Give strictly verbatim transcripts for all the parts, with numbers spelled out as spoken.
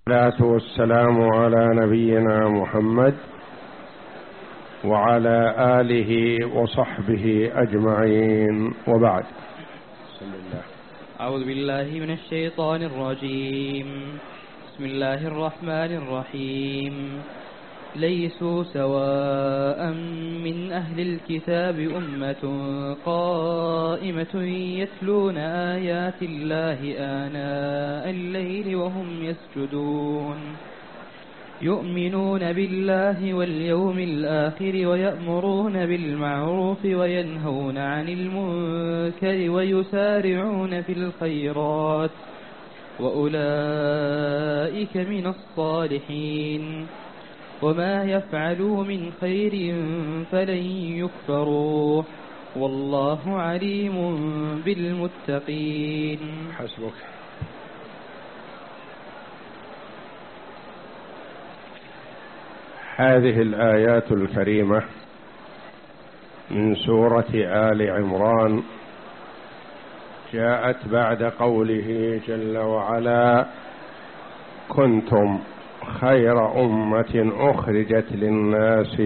والصلاة والسلام على نبينا محمد وعلى آله وصحبه أجمعين، وبعد. بسم الله. أعوذ بالله من الشيطان الرجيم. بسم الله الرحمن الرحيم. ليسوا سواء من أهل الكتاب أمة قائمة يتلون آيات الله آناء الليل وهم يسجدون يؤمنون بالله واليوم الآخر ويأمرون بالمعروف وينهون عن المنكر ويسارعون في الخيرات وأولئك من الصالحين وما يفعلوا من خير فلن يكفروه والله عليم بالمتقين. حسبك. هذه الآيات الكريمة من سورة آل عمران جاءت بعد قوله جل وعلا: كنتم خير أمة أخرجت للناس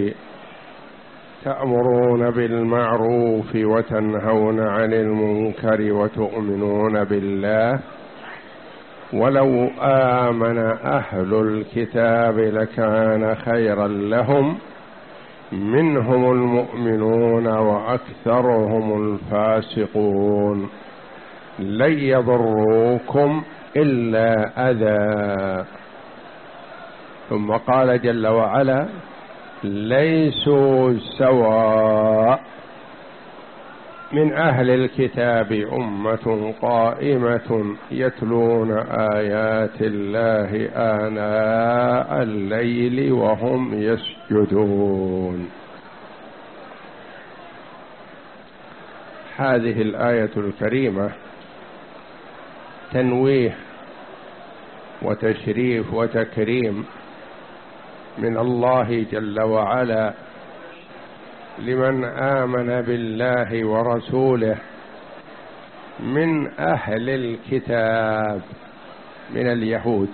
تأمرون بالمعروف وتنهون عن المنكر وتؤمنون بالله ولو آمن أهل الكتاب لكان خيرا لهم منهم المؤمنون وأكثرهم الفاسقون لن يضروكم إلا أذى. ثم قال جل وعلا: ليسوا سواء من أهل الكتاب أمة قائمة يتلون آيات الله آناء الليل وهم يسجدون. هذه الآية الكريمة تنويه وتشريف وتكريم من الله جل وعلا لمن آمن بالله ورسوله من أهل الكتاب من اليهود.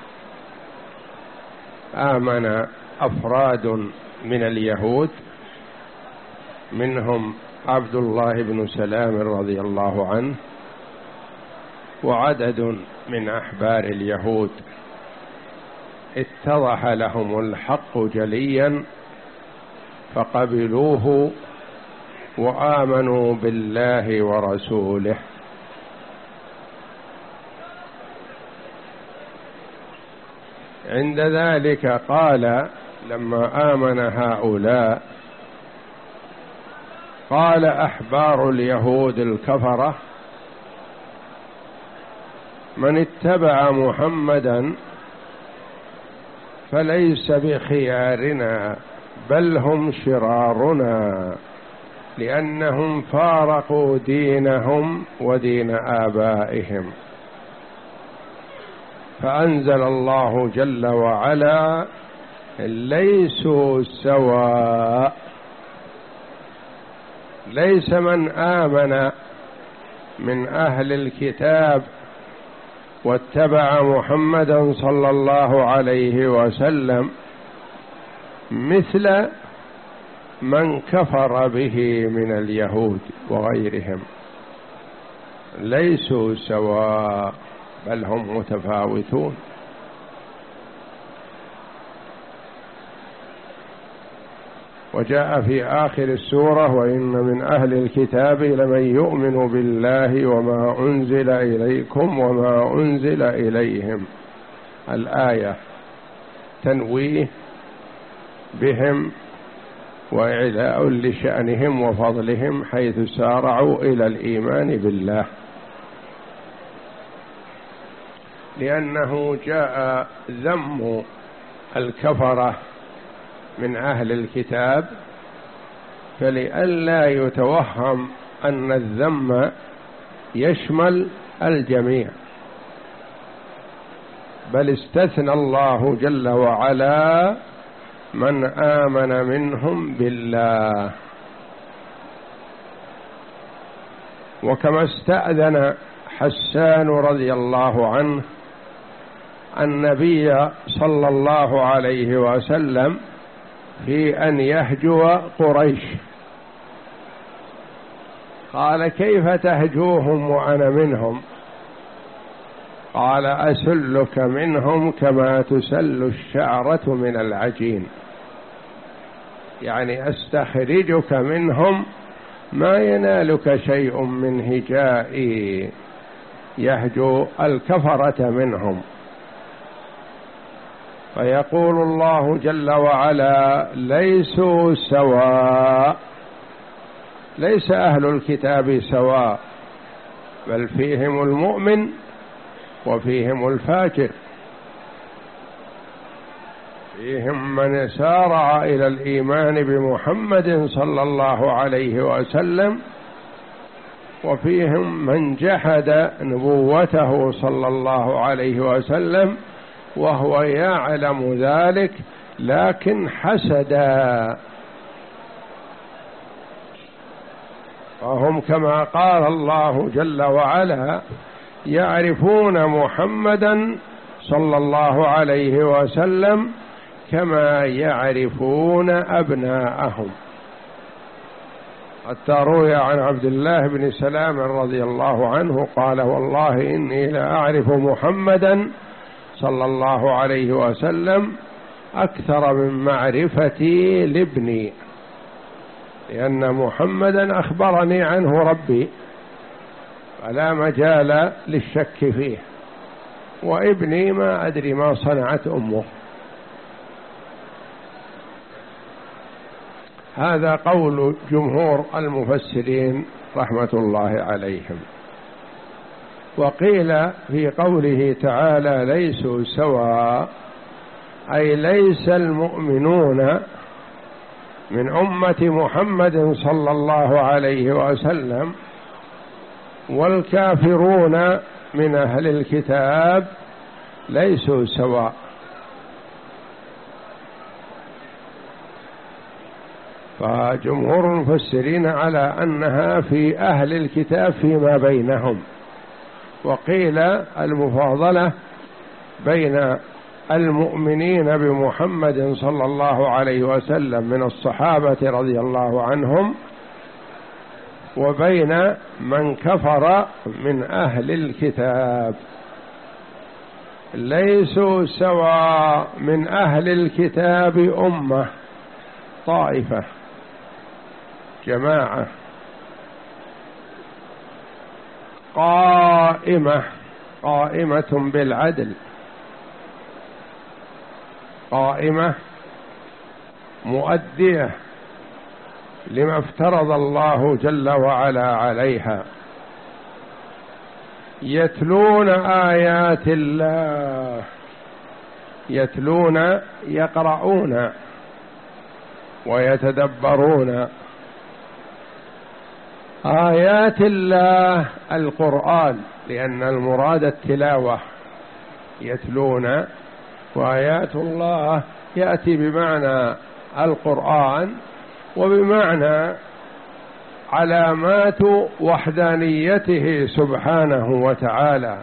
آمن أفراد من اليهود منهم عبد الله بن سلام رضي الله عنه وعدد من أحبار اليهود اتضح لهم الحق جليا فقبلوه وآمنوا بالله ورسوله. عند ذلك قال لما آمن هؤلاء قال أحبار اليهود الكفرة: من اتبع محمدا فليس بخيارنا بل هم شرارنا لأنهم فارقوا دينهم ودين آبائهم. فأنزل الله جل وعلا: ليسوا سواء. ليس من آمن من أهل الكتاب واتبع محمدا صلى الله عليه وسلم مثل من كفر به من اليهود وغيرهم. ليسوا سواء بل هم متفاوتون. وجاء في آخر السورة: وإن من أهل الكتاب لمن يؤمن بالله وما أنزل إليكم وما أنزل إليهم. الآية تنويه بهم وإعلاء لشأنهم وفضلهم حيث سارعوا إلى الإيمان بالله، لأنه جاء ذم الكفرة من أهل الكتاب فلئلا يتوهم أن الذم يشمل الجميع، بل استثنى الله جل وعلا من آمن منهم بالله. وكما استأذن حسان رضي الله عنه النبي صلى الله عليه وسلم في أن يهجو قريش، قال: كيف تهجوهم وأنا منهم؟ قال: أسلك منهم كما تسل الشعرة من العجين، يعني أستخرجك منهم ما ينالك شيء من هجائي. يهجو الكفرة منهم. فيقول الله جل وعلا: ليسوا سواء، ليس أهل الكتاب سواء، بل فيهم المؤمن وفيهم الفاجر، فيهم من سارع إلى الإيمان بمحمد صلى الله عليه وسلم، وفيهم من جحد نبوته صلى الله عليه وسلم وهو يعلم ذلك لكن حسدا. وهم كما قال الله جل وعلا: يعرفون محمدا صلى الله عليه وسلم كما يعرفون أبناءهم. حتى روي عن عبد الله بن سلام رضي الله عنه قال: والله إني لأعرف محمدا صلى الله عليه وسلم أكثر من معرفتي لابني، لأن محمدا أخبرني عنه ربي فلا مجال للشك فيه، وابني ما أدري ما صنعت أمه. هذا قول جمهور المفسرين رحمة الله عليهم. وقيل في قوله تعالى: ليسوا سواء، أي ليس المؤمنون من أمة محمد صلى الله عليه وسلم والكافرون من أهل الكتاب ليسوا سواء. فجمهور المفسرين على أنها في أهل الكتاب فيما بينهم. وقيل المفاضلة بين المؤمنين بمحمد صلى الله عليه وسلم من الصحابة رضي الله عنهم وبين من كفر من أهل الكتاب. ليسوا سواء، من أهل الكتاب أمة، طائفة، جماعة قائمة، قائمة بالعدل، قائمة مؤدية لما افترض الله جل وعلا عليها، يتلون آيات الله، يتلون يقرؤون ويتدبرون آيات الله القرآن، لأن المراد التلاوة، يتلون، وآيات الله يأتي بمعنى القرآن وبمعنى علامات وحدانيته سبحانه وتعالى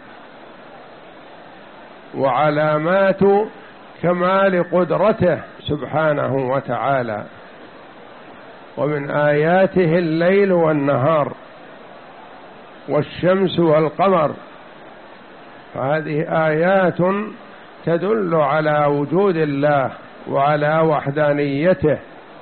وعلامات كمال قدرته سبحانه وتعالى. ومن آياته الليل والنهار والشمس والقمر، فهذه آيات تدل على وجود الله وعلى وحدانيته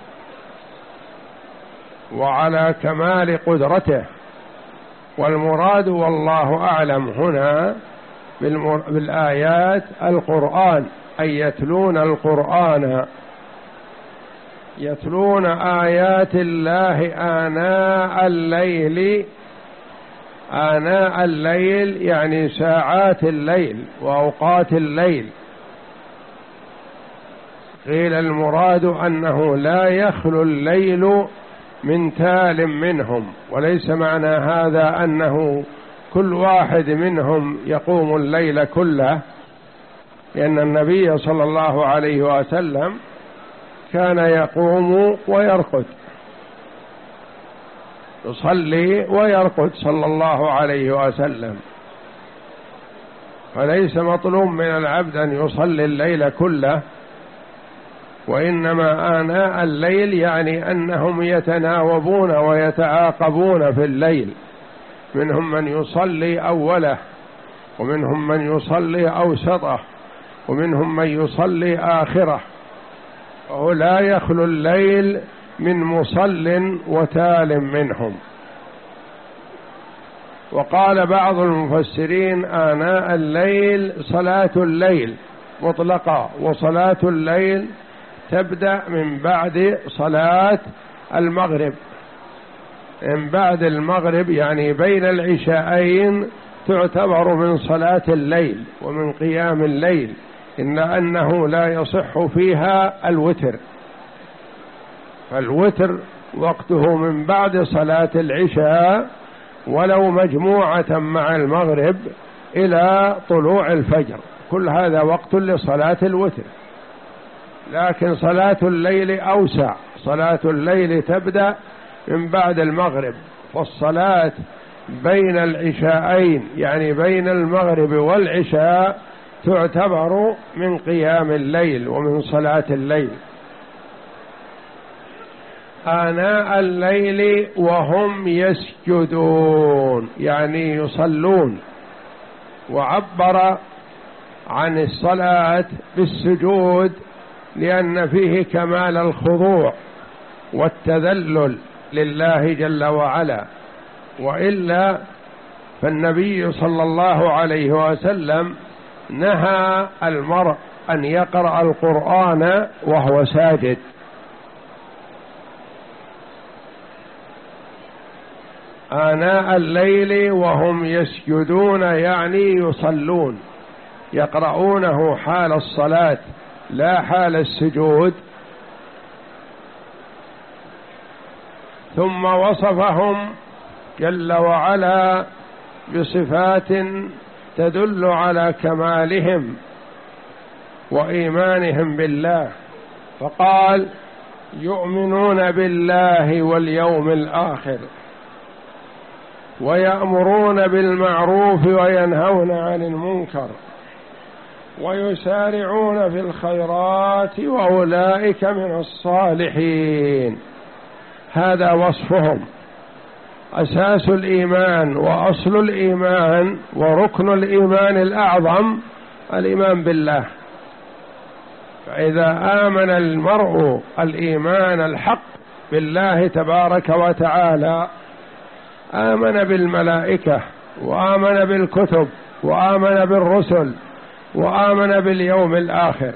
وعلى كمال قدرته. والمراد والله أعلم هنا بالآيات القرآن، أي يتلون القرآن، يتلون آيات الله آناء الليل، آناء الليل يعني ساعات الليل وأوقات الليل. قيل المراد أنه لا يخلو الليل من تال منهم، وليس معنى هذا أنه كل واحد منهم يقوم الليل كله، لأن النبي صلى الله عليه وسلم كان يقوم ويرقد، يصلي ويرقد صلى الله عليه وسلم. فليس مطلوب من العبد أن يصلي الليل كله، وإنما آناء الليل يعني أنهم يتناوبون ويتعاقبون في الليل، منهم من يصلي أوله، ومنهم من يصلي أوسطه، ومنهم من يصلي آخره، وهو لا يخلو الليل من مصل وتال منهم. وقال بعض المفسرين آناء الليل صلاة الليل مطلقة، وصلاة الليل تبدأ من بعد صلاة المغرب، من بعد المغرب يعني بين العشاءين تعتبر من صلاة الليل ومن قيام الليل، إلا أنه لا يصح فيها الوتر، فالوتر وقته من بعد صلاة العشاء ولو مجموعة مع المغرب إلى طلوع الفجر، كل هذا وقت لصلاة الوتر. لكن صلاة الليل أوسع، صلاة الليل تبدأ من بعد المغرب، فالصلاة بين العشاءين يعني بين المغرب والعشاء تعتبر من قيام الليل ومن صلاة الليل. آناء الليل وهم يسجدون يعني يصلون، وعبر عن الصلاة بالسجود لأن فيه كمال الخضوع والتذلل لله جل وعلا، وإلا فالنبي صلى الله عليه وسلم نهى المرء أن يقرأ القرآن وهو ساجد. آناء الليل وهم يسجدون يعني يصلون، يقرؤونه حال الصلاة لا حال السجود. ثم وصفهم جل وعلا بصفات تدل على كمالهم وإيمانهم بالله، فقال يؤمنون بالله واليوم الآخر، ويأمرون بالمعروف وينهون عن المنكر، ويسارعون في الخيرات وأولئك من الصالحين. هذا وصفهم. أساس الإيمان وأصل الإيمان وركن الإيمان الأعظم الإيمان بالله، فإذا آمن المرء الإيمان الحق بالله تبارك وتعالى آمن بالملائكة وآمن بالكتب وآمن بالرسل وآمن باليوم الآخر.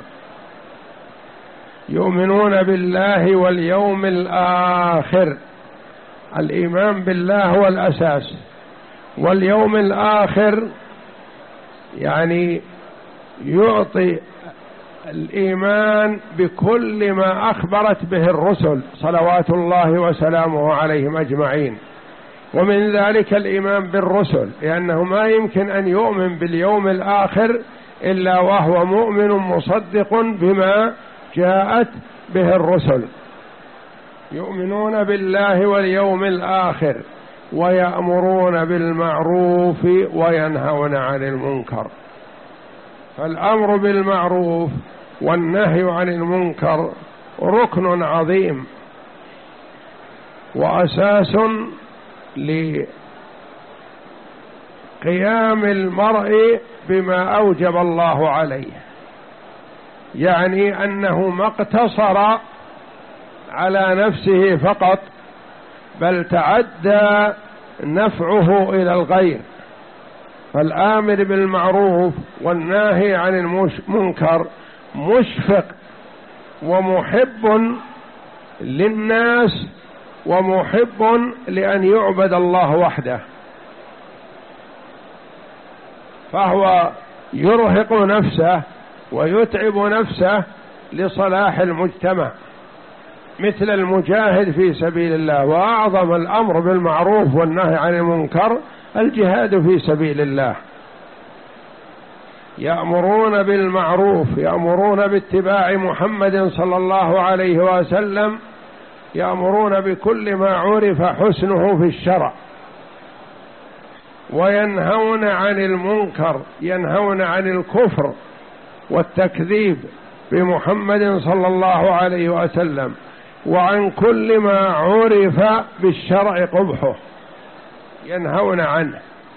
يؤمنون بالله واليوم الآخر، الإيمان بالله هو الأساس، واليوم الآخر يعني يعطي الإيمان بكل ما أخبرت به الرسل صلوات الله وسلامه عليهم أجمعين، ومن ذلك الإيمان بالرسل، لأنه ما يمكن أن يؤمن باليوم الآخر إلا وهو مؤمن مصدق بما جاءت به الرسل. يؤمنون بالله واليوم الآخر ويأمرون بالمعروف وينهون عن المنكر. فالأمر بالمعروف والنهي عن المنكر ركن عظيم وأساس لقيام المرء بما أوجب الله عليه، يعني أنه ما اقتصر على نفسه فقط، بل تعدى نفعه إلى الغير. فالآمر بالمعروف والناهي عن المنكر مشفق ومحب للناس ومحب لأن يعبد الله وحده، فهو يرهق نفسه ويتعب نفسه لصلاح المجتمع، مثل المجاهد في سبيل الله. وأعظم الأمر بالمعروف والنهي عن المنكر الجهاد في سبيل الله. يأمرون بالمعروف، يأمرون باتباع محمد صلى الله عليه وسلم، يأمرون بكل ما عرف حسنه في الشرع، وينهون عن المنكر، ينهون عن الكفر والتكذيب بمحمد صلى الله عليه وسلم، وعن كل ما عرف بالشرع قبحه ينهون عنه.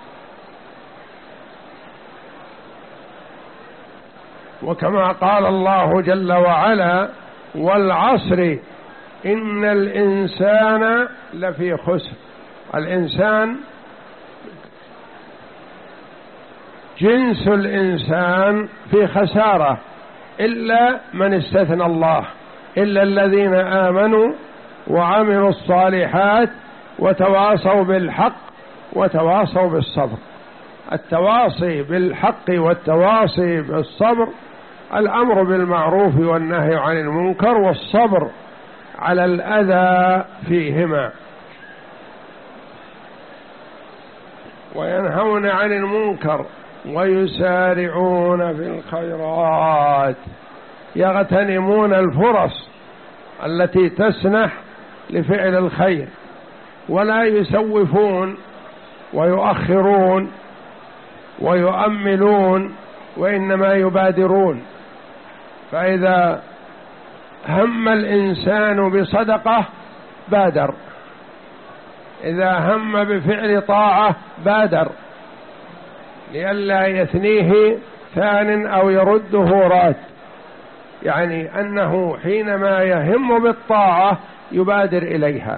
وكما قال الله جل وعلا: والعصر إن الإنسان لفي خسر. الإنسان جنس الإنسان في خسارة إلا من استثنى الله، إلا الذين آمنوا وعملوا الصالحات وتواصوا بالحق وتواصوا بالصبر. التواصي بالحق والتواصي بالصبر، الأمر بالمعروف والنهي عن المنكر والصبر على الأذى فيهما. وينهون عن المنكر ويسارعون في الخيرات، يغتنمون الفرص التي تسنح لفعل الخير، ولا يسوفون ويؤخرون ويؤملون، وإنما يبادرون. فإذا هم الإنسان بصدقة بادر، إذا هم بفعل طاعة بادر، لئلا يثنيه ثان أو يرده راد، يعني أنه حينما يهم بالطاعة يبادر إليها.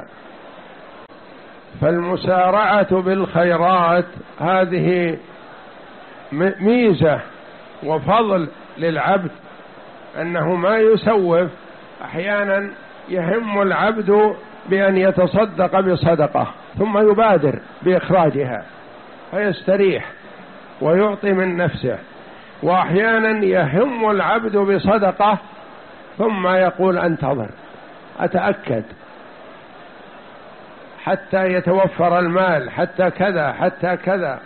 فالمسارعة بالخيرات هذه ميزة وفضل للعبد، أنه ما يسوف. أحيانا يهم العبد بأن يتصدق بصدقة ثم يبادر بإخراجها فيستريح ويعطي من نفسه، وأحيانا يهم العبد بصدقة ثم يقول انتظر أتأكد حتى يتوفر المال، حتى كذا حتى كذا،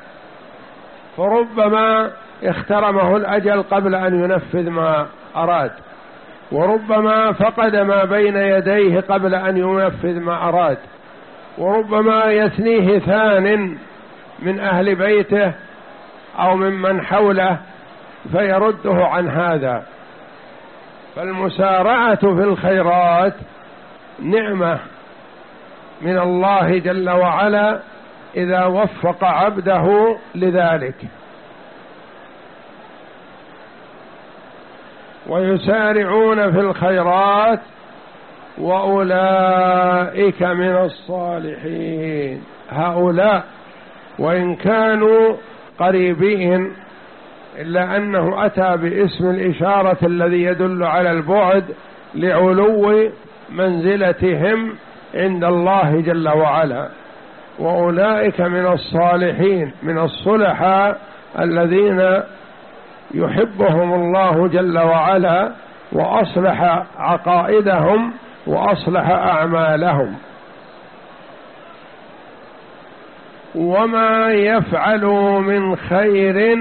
فربما اخترمه الأجل قبل أن ينفذ ما أراد، وربما فقد ما بين يديه قبل أن ينفذ ما أراد، وربما يثنيه ثان من أهل بيته أو ممن حوله فيرده عن هذا. فالمسارعة في الخيرات نعمة من الله جل وعلا إذا وفق عبده لذلك. ويسارعون في الخيرات وأولئك من الصالحين. هؤلاء وإن كانوا قريبين إلا أنه أتى باسم الإشارة الذي يدل على البعد لعلو منزلتهم عند الله جل وعلا. وأولئك من الصالحين، من الصلحاء الذين يحبهم الله جل وعلا وأصلح عقائدهم وأصلح أعمالهم. وما يفعلوا من خير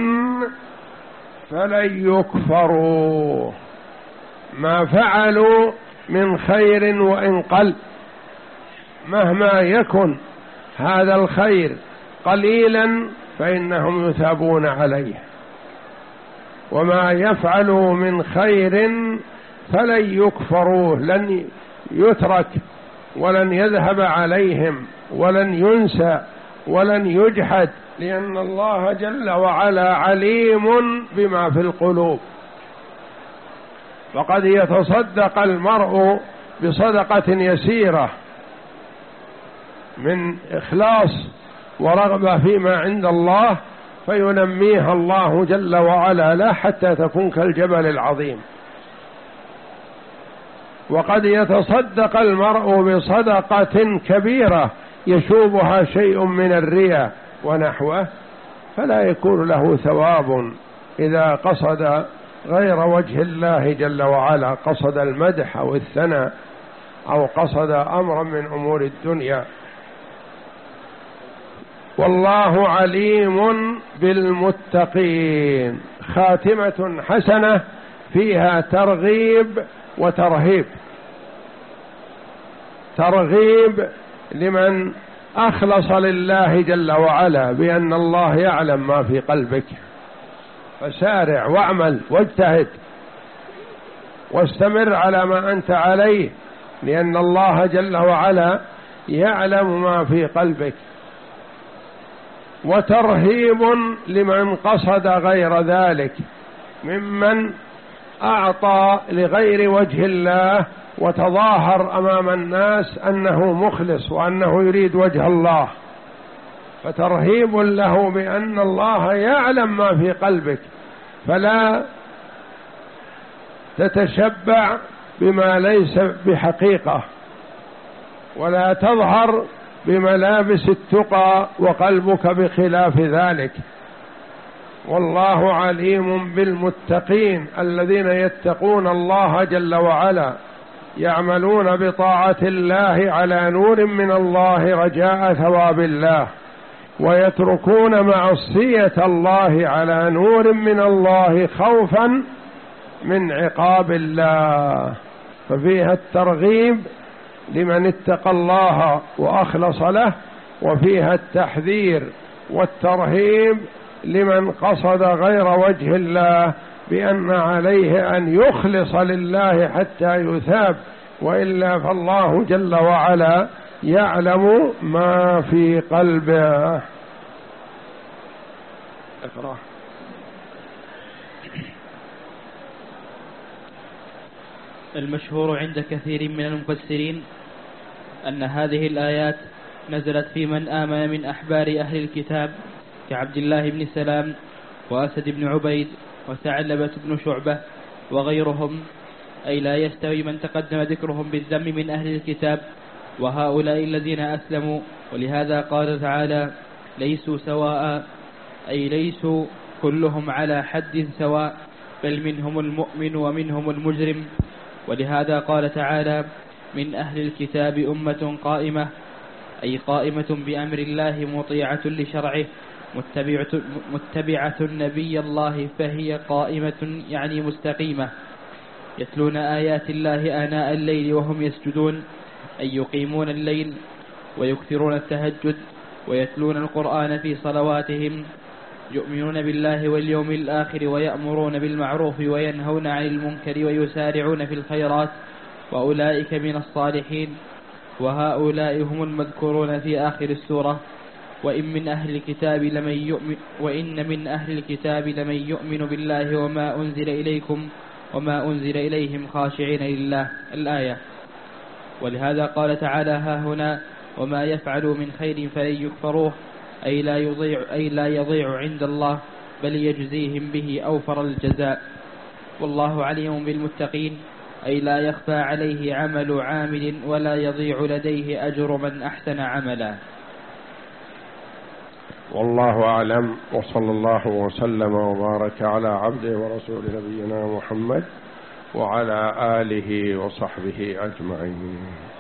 فلن يكفروا. ما فعلوا من خير وإن قل، مهما يكن هذا الخير قليلا فإنهم يثابون عليه. وما يفعلوا من خير فلن يكفروه، لن يترك ولن يذهب عليهم ولن ينسى ولن يجحد، لأن الله جل وعلا عليم بما في القلوب. وقد يتصدق المرء بصدقة يسيرة من إخلاص ورغبة فيما عند الله فينميها الله جل وعلا لا حتى تكون كالجبل العظيم. وقد يتصدق المرء بصدقة كبيرة يشوبها شيء من الرياء ونحوه، فلا يكون له ثواب إذا قصد غير وجه الله جل وعلا، قصد المدح أو الثناء أو قصد أمرا من أمور الدنيا. والله عليم بالمتقين. خاتمة حسنة فيها ترغيب وترهيب. ترغيب لمن أخلص لله جل وعلا بأن الله يعلم ما في قلبك، فسارع واعمل واجتهد واستمر على ما أنت عليه، لأن الله جل وعلا يعلم ما في قلبك. وترهيب لمن قصد غير ذلك ممن أعطى لغير وجه الله وتظاهر أمام الناس أنه مخلص وأنه يريد وجه الله، فترهيب له بأن الله يعلم ما في قلبك، فلا تتشبع بما ليس بحقيقة، ولا تظهر بملابس التقى وقلبك بخلاف ذلك. والله عليم بالمتقين الذين يتقون الله جل وعلا، يعملون بطاعة الله على نور من الله رجاء ثواب الله، ويتركون معصية الله على نور من الله خوفا من عقاب الله. ففيها الترغيب لمن اتقى الله وأخلص له، وفيها التحذير والترهيب لمن قصد غير وجه الله بأن عليه أن يخلص لله حتى يثاب، وإلا فالله جل وعلا يعلم ما في قلبه. اقرأ. المشهور عند كثير من المفسرين أن هذه الآيات نزلت في من آمن من أحبار أهل الكتاب كعبد الله بن سلام وأسد بن عبيد وثعلبة بن شعبة وغيرهم، أي لا يستوي من تقدم ذكرهم بالذم من أهل الكتاب وهؤلاء الذين أسلموا. ولهذا قال تعالى: ليسوا سواء، أي ليسوا كلهم على حد سواء، بل منهم المؤمن ومنهم المجرم. ولهذا قال تعالى: من أهل الكتاب أمة قائمة، أي قائمة بأمر الله مطيعة لشرعه متبعة, متبعة نبي الله، فهي قائمة يعني مستقيمة، يتلون آيات الله آناء الليل وهم يسجدون، أي يقيمون الليل ويكثرون التهجد ويتلون القرآن في صلواتهم، يؤمنون بالله واليوم الآخر ويأمرون بالمعروف وينهون عن المنكر ويسارعون في الخيرات، وأولئك من الصالحين. وهؤلاء هم المذكورون في آخر السورة: وإن من أهل الكتاب لمن يؤمن وإن من أهل الكتاب لمن يؤمن بالله وما أنزل إليكم وما أنزل إليهم خاشعين لله، الآية. ولهذا قال تعالى ها هنا: وما يفعلوا من خير فلن يكفروه، أي لا يضيع, أي لا يضيع عند الله، بل يجزيهم به أوفر الجزاء. والله عليم بالمتقين، أي لا يخفى عليه عمل عامل ولا يضيع لديه أجر من أحسن عملا. والله أعلم، وصلى الله وسلم وبارك على عبده ورسول نبينا محمد وعلى آله وصحبه أجمعين.